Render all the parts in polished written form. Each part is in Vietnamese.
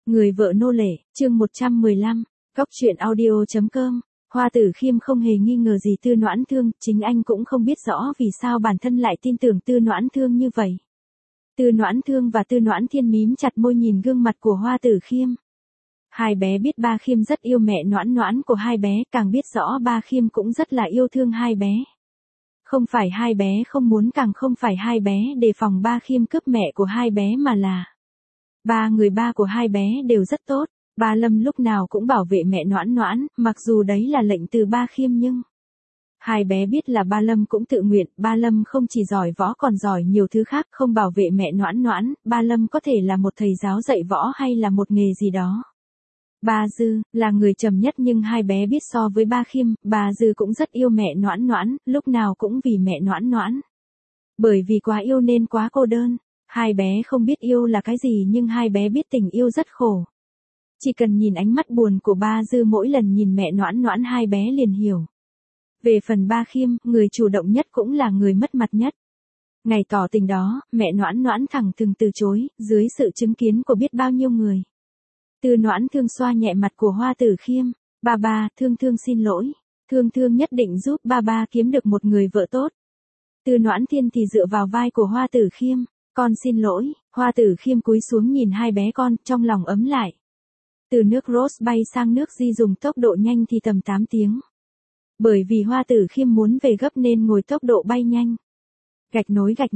Người vợ nô lệ, chương 115, Góc truyện audio.com. Hoa Tử Khiêm không hề nghi ngờ gì Tư Noãn Thương, chính anh cũng không biết rõ vì sao bản thân lại tin tưởng Tư Noãn Thương như vậy. Tư Noãn Thương và Tư Noãn Thiên mím chặt môi nhìn gương mặt của Hoa Tử Khiêm. Hai bé biết ba Khiêm rất yêu mẹ Noãn Noãn của hai bé, càng biết rõ ba Khiêm cũng rất là yêu thương hai bé. Không phải hai bé không muốn, càng không phải hai bé đề phòng ba Khiêm cướp mẹ của hai bé, mà là ba người ba của hai bé đều rất tốt. Ba Lâm lúc nào cũng bảo vệ mẹ Noãn Noãn, mặc dù đấy là lệnh từ ba Khiêm nhưng hai bé biết là ba Lâm cũng tự nguyện. Ba Lâm không chỉ giỏi võ còn giỏi nhiều thứ khác, không bảo vệ mẹ Noãn Noãn, ba Lâm có thể là một thầy giáo dạy võ hay là một nghề gì đó. Ba Dư là người trầm nhất, nhưng hai bé biết so với ba Khiêm, bà Dư cũng rất yêu mẹ Noãn Noãn, lúc nào cũng vì mẹ Noãn Noãn. Bởi vì quá yêu nên quá cô đơn. Hai bé không biết yêu là cái gì, nhưng hai bé biết tình yêu rất khổ. Chỉ cần nhìn ánh mắt buồn của ba Dư mỗi lần nhìn mẹ Noãn Noãn, hai bé liền hiểu. Về phần ba Khiêm, người chủ động nhất cũng là người mất mặt nhất. Ngày tỏ tình đó, mẹ Noãn Noãn thẳng thừng từ chối, dưới sự chứng kiến của biết bao nhiêu người. Tư Noãn Thương xoa nhẹ mặt của Hoa Tử Khiêm. Ba, Thương Thương xin lỗi. Thương nhất định giúp ba kiếm được một người vợ tốt. Tư Noãn Thiên thì dựa vào vai của Hoa Tử Khiêm. Con xin lỗi. Hoa Tử Khiêm cúi xuống nhìn hai bé con, trong lòng ấm lại. Từ nước Rose bay sang nước Di dùng tốc độ nhanh thì tầm 8 tiếng. Bởi vì Hoa Tử Khiêm muốn về gấp nên ngồi tốc độ bay nhanh. Gạch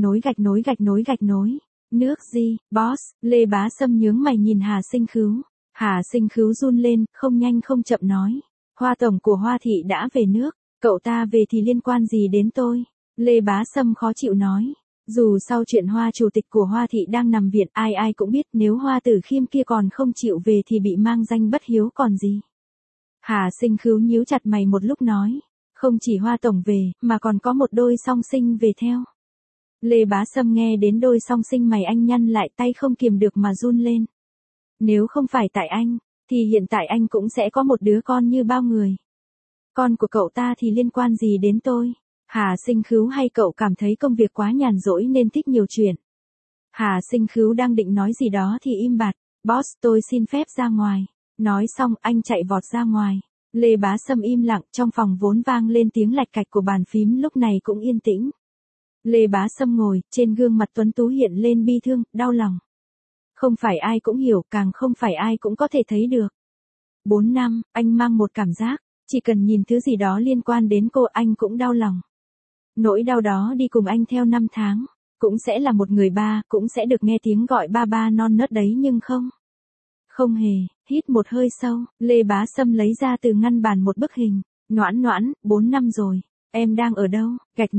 nối. Nước Di, boss. Lê Bá Sâm nhướng mày nhìn Hà Sinh Khứu. Hà Sinh Khứu run lên, không nhanh không chậm nói. Hoa tổng của Hoa thị đã về nước, cậu ta về thì liên quan gì đến tôi? Lê Bá Sâm khó chịu nói. Dù sau chuyện Hoa chủ tịch của Hoa thị đang nằm viện, ai cũng biết nếu Hoa Tử Khiêm kia còn không chịu về thì bị mang danh bất hiếu còn gì. Hà Sinh Khứu nhíu chặt mày một lúc nói. Không chỉ Hoa tổng về, mà còn có một đôi song sinh về theo. Lê Bá Sâm nghe đến đôi song sinh, mày anh nhăn lại, tay không kiềm được mà run lên. Nếu không phải tại anh, thì hiện tại anh cũng sẽ có một đứa con như bao người. Con của cậu ta thì liên quan gì đến tôi? Hà Sinh Khứu, hay cậu cảm thấy công việc quá nhàn rỗi nên thích nhiều chuyện? Hà Sinh Khứu đang định nói gì đó thì im bặt. Boss, tôi xin phép ra ngoài. Nói xong, anh chạy vọt ra ngoài. Lê Bá Sâm im lặng, trong phòng vốn vang lên tiếng lạch cạch của bàn phím lúc này cũng yên tĩnh. Lê Bá Sâm ngồi, trên gương mặt tuấn tú hiện lên bi thương, đau lòng. Không phải ai cũng hiểu, càng không phải ai cũng có thể thấy được. 4 năm, anh mang một cảm giác, chỉ cần nhìn thứ gì đó liên quan đến cô anh cũng đau lòng. Nỗi đau đó đi cùng anh theo 5 tháng, cũng sẽ là một người ba, cũng sẽ được nghe tiếng gọi ba non nớt đấy, nhưng không hề. Hít một hơi sâu, Lê Bá Sâm lấy ra từ ngăn bàn một bức hình. Noãn Noãn, 4 năm rồi, em đang ở đâu? Gạch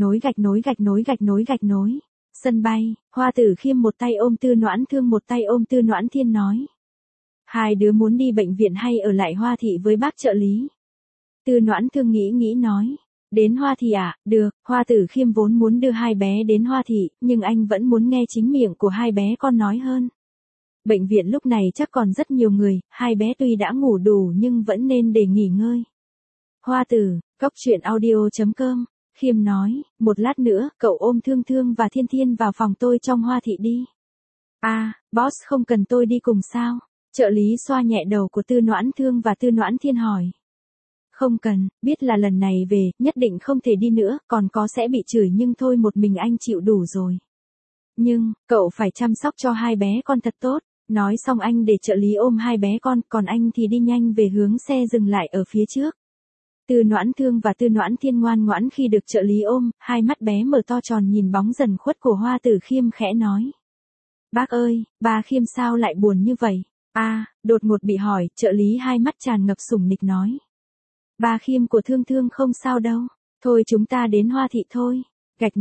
nối. Sân bay. Hoa Tử Khiêm một tay ôm Tư Noãn Thương, một tay ôm Tư Noãn Thiên nói. Hai đứa muốn đi bệnh viện hay ở lại Hoa thị với bác trợ lý? Tư Noãn Thương nghĩ nói. Đến Hoa thị à? Được. Hoa Tử Khiêm vốn muốn đưa hai bé đến Hoa thị, nhưng anh vẫn muốn nghe chính miệng của hai bé con nói hơn. Bệnh viện lúc này chắc còn rất nhiều người, hai bé tuy đã ngủ đủ nhưng vẫn nên để nghỉ ngơi. Hoa Tử, Góc truyện audio.com. Khiêm nói, một lát nữa, cậu ôm Thương và Thiên vào phòng tôi trong Hoa thị đi. Boss không cần tôi đi cùng sao? Trợ lý xoa nhẹ đầu của Tư Noãn Thương và Tư Noãn Thiên hỏi. Không cần, biết là lần này về, nhất định không thể đi nữa, còn có sẽ bị chửi, nhưng thôi, một mình anh chịu đủ rồi. Nhưng, cậu phải chăm sóc cho hai bé con thật tốt. Nói xong anh để trợ lý ôm hai bé con, còn anh thì đi nhanh về hướng xe dừng lại ở phía trước. Tư Noãn Thương và Tư Noãn Thiên ngoan ngoãn khi được trợ lý ôm, hai mắt bé mở to tròn nhìn bóng dần khuất của Hoa Tử Khiêm, khẽ nói. Bác ơi, ba Khiêm sao lại buồn như vậy? Đột ngột bị hỏi, trợ lý hai mắt tràn ngập sủng nịch nói. Ba Khiêm của Thương không sao đâu, thôi chúng ta đến Hoa thị thôi. Gạch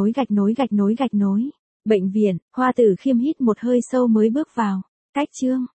nối. Bệnh viện. Hoa Tử Khiêm hít một hơi sâu mới bước vào. Cách chương.